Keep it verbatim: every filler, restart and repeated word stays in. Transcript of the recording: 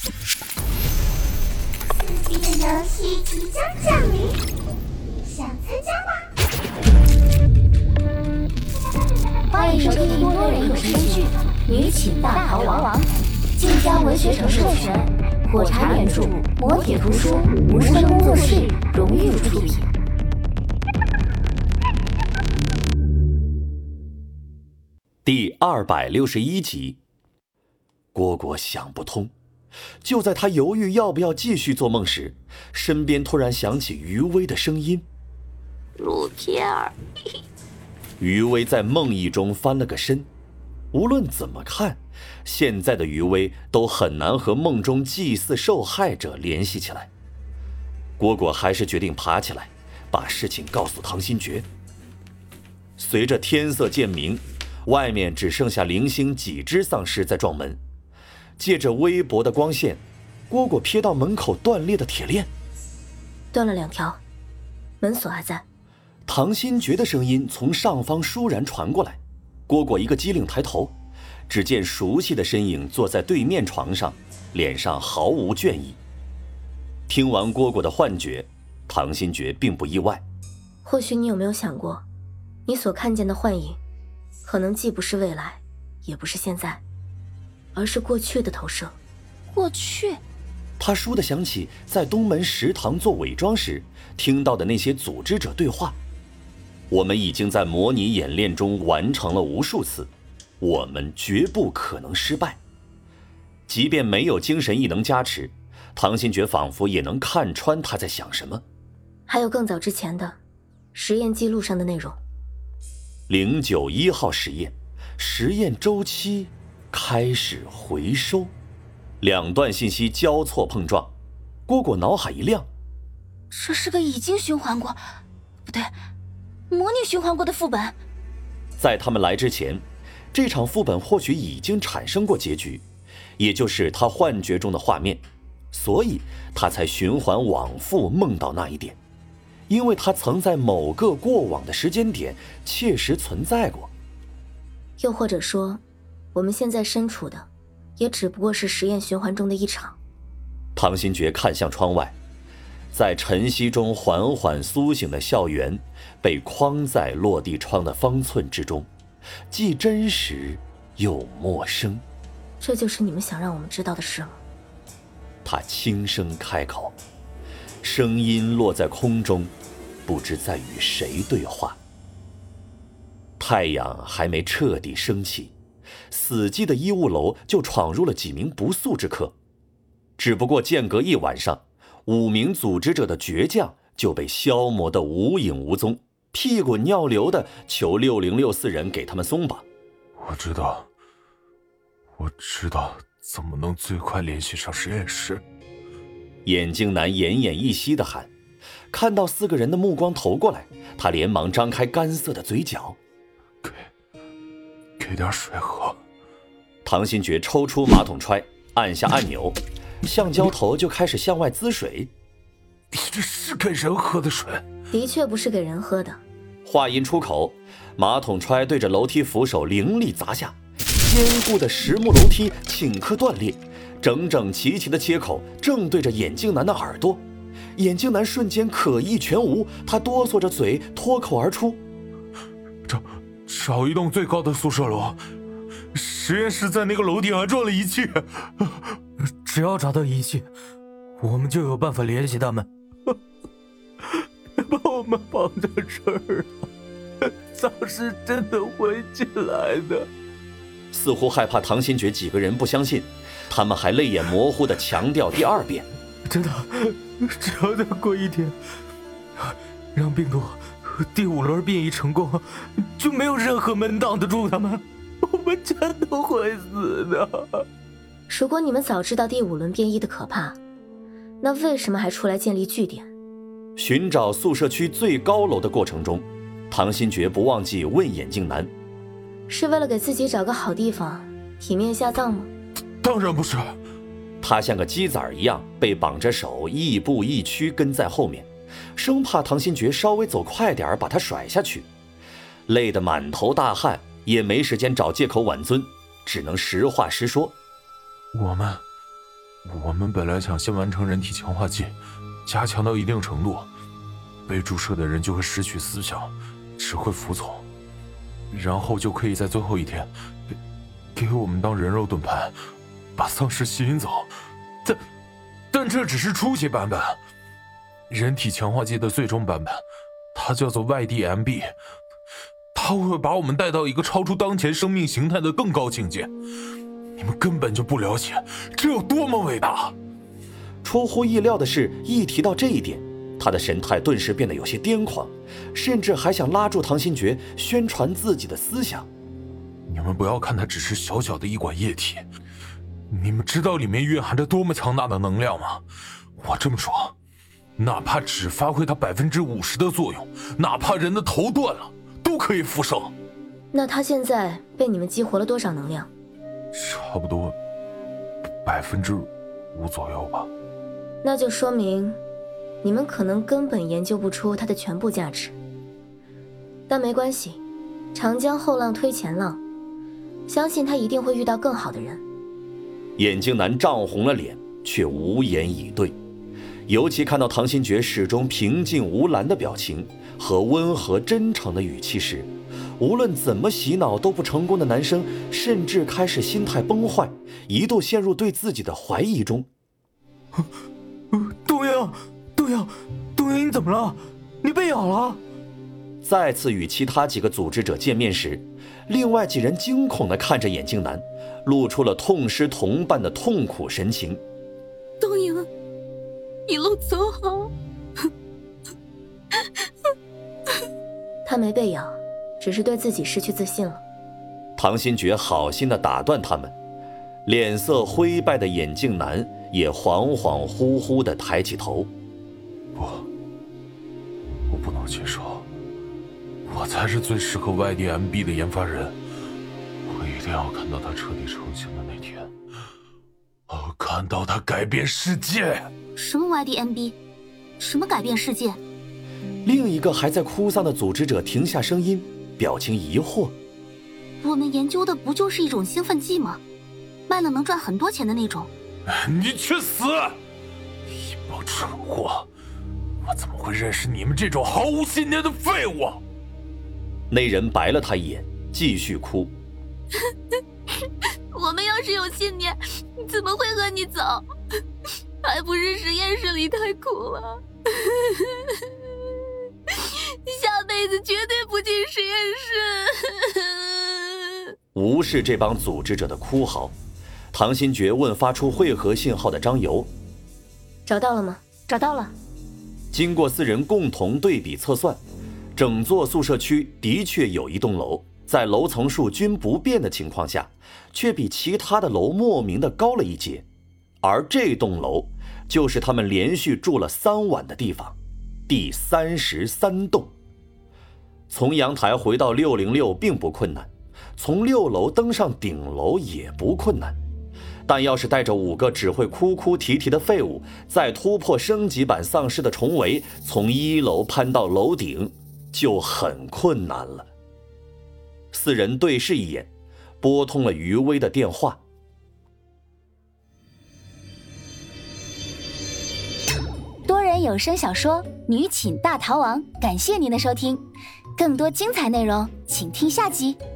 刺激的游戏即将降临，想参加吗？欢迎收听多人有声剧《女寝大逃亡》，晋江文学城授权，火柴原著，磨铁图书，无声工作室荣誉出品。 第二百六十一集，蝈蝈想不通。就在他犹豫要不要继续做梦时，身边突然响起余威的声音：“ 露天儿。” 余威在梦呓中翻了个身。无论怎么看，现在的余威都很难和梦中祭祀受害者联系起来。蝈蝈还是决定爬起来，把事情告诉唐新觉。随着天色渐明，外面只剩下零星几只丧尸在撞门。借着微薄的光线，蝈蝈瞥到门口断裂的铁链， 断了两条，门锁还在。 唐新觉的声音从上方倏然传过来，蝈蝈一个机灵抬头，只见熟悉的身影坐在对面床上，脸上毫无倦意。听完蝈蝈的幻觉，唐新觉并不意外。 或许你有没有想过，你所看见的幻影，可能既不是未来，也不是现在，而是过去的投射。 过去？ 他倏地想起在东门食堂做伪装时听到的那些组织者对话。我们已经在模拟演练中完成了无数次，我们绝不可能失败。即便没有精神异能加持，唐新觉仿佛也能看穿他在想什么。 还有更早之前的实验记录上的内容。 零九一号实验，实验周期开始回收。两段信息交错碰撞，蝈蝈脑海一亮， 这是个已经循环过，不对，模拟循环过的副本。 在他们来之前，这场副本或许已经产生过结局，也就是他幻觉中的画面，所以他才循环往复梦到那一点，因为他曾在某个过往的时间点切实存在过。 又或者说，我们现在身处的也只不过是实验循环中的一场。 唐新觉看向窗外，在晨曦中缓缓苏醒的校园被框在落地窗的方寸之中，既真实又陌生。 这就是你们想让我们知道的事吗？ 他轻声开口，声音落在空中，不知在与谁对话。太阳还没彻底升起，死寂的医务楼就闯入了几名不速之客。只不过间隔一晚上，五名组织者的倔强就被消磨得无影无踪，屁滚尿流的求六零六四人给他们松绑。 我知道，我知道怎么能最快联系上实验室。 眼镜男奄奄一息地喊，看到四个人的目光投过来，他连忙张开干涩的嘴角， 给给点水喝。 唐新觉抽出马桶揣，按下按钮，橡胶头就开始向外滋水。 你这是给人喝的水？ 的确不是给人喝的。 话音出口，马桶揣对着楼梯扶手凌厉砸下，坚固的实木楼梯顷刻断裂，整整齐齐的切口正对着眼镜男的耳朵。眼镜男瞬间可意全无，他哆嗦着嘴脱口而出： 找找一栋最高的宿舍楼，实验室在那个楼顶安装了仪器， 只要找到仪器，我们就有办法联系他们。 别把我们绑在这儿啊！丧尸真的会进来的。 似乎害怕唐新觉几个人不相信，他们还泪眼模糊地强调第二遍： 真的，只要再过一天，让病毒第五轮变异成功，就没有任何门挡得住他们，我们真的会死的。 如果你们早知道第五轮变异的可怕，那为什么还出来建立据点？ 寻找宿舍区最高楼的过程中，唐新觉不忘记问眼镜男： 是为了给自己找个好地方体面下葬吗？ 当然不是。 他像个鸡仔一样被绑着手，亦步亦趋跟在后面，生怕唐新觉稍微走快点把他甩下去。累得满头大汗，也没时间找借口挽尊，只能实话实说： 我们我们本来想先完成人体强化剂，加强到一定程度，被注射的人就会失去思想，只会服从，然后就可以在最后一天给给我们当人肉盾牌，把丧尸吸引走。但但这只是初级版本，人体强化剂的最终版本，它叫做 Y D M B， 它会把我们带到一个超出当前生命形态的更高境界。你们根本就不了解这有多么伟大。 出乎意料的是，一提到这一点，他的神态顿时变得有些癫狂，甚至还想拉住唐新觉宣传自己的思想。 你们不要看它只是小小的一管液体，你们知道里面蕴含着多么强大的能量吗？我这么说，哪怕只发挥它百分之五十的作用，哪怕人的头断了，都可以复生。 那他现在被你们激活了多少能量？ 差不多百分之五左右吧。 那就说明你们可能根本研究不出它的全部价值。但没关系，长江后浪推前浪，相信他一定会遇到更好的人。 眼镜男涨红了脸，却无言以对。尤其看到唐新觉始终平静无澜的表情和温和真诚的语气时，无论怎么洗脑都不成功的男生甚至开始心态崩坏，一度陷入对自己的怀疑中。 东英，东英，东英，你怎么了？你被咬了？ 再次与其他几个组织者见面时，另外几人惊恐地看着眼镜男，露出了痛失同伴的痛苦神情。 东英，一路走好。 他没被咬，只是对自己失去自信了。 唐新觉好心地打断他们，脸色灰败的眼镜男也恍恍惚惚地抬起头。 不，我不能接受，我才是最适合 Y D M B 的研发人，我一定要看到它彻底成型的那天，我要看到它改变世界。 什么 Y D M B？ 什么改变世界？ 另一个还在哭丧的组织者停下声音，表情疑惑。 我们研究的不就是一种兴奋剂吗？卖了能赚很多钱的那种。 你去死！一帮蠢货！我怎么会认识你们这种毫无信念的废物？ 那人白了他一眼，继续哭。 我们要是有信念，怎么会和你走？还不是实验室里太苦了。下辈子绝对不进实验室。 无视这帮组织者的哭嚎，唐新觉问发出汇合信号的张游：“ 找到了吗？”“ 找到了。” 经过四人共同对比测算，整座宿舍区的确有一栋楼，在楼层数均不变的情况下，却比其他的楼莫名的高了一截，而这栋楼就是他们连续住了三晚的地方，第三十三栋。从阳台回到六零六并不困难，从六楼登上顶楼也不困难，但要是带着五个只会哭哭啼啼的废物，再突破升级版丧尸的重围，从一楼攀到楼顶，就很困难了。四人对视一眼，拨通了余威的电话。 多人有声小说《女寝大逃亡》，感谢您的收听，更多精彩内容请听下集。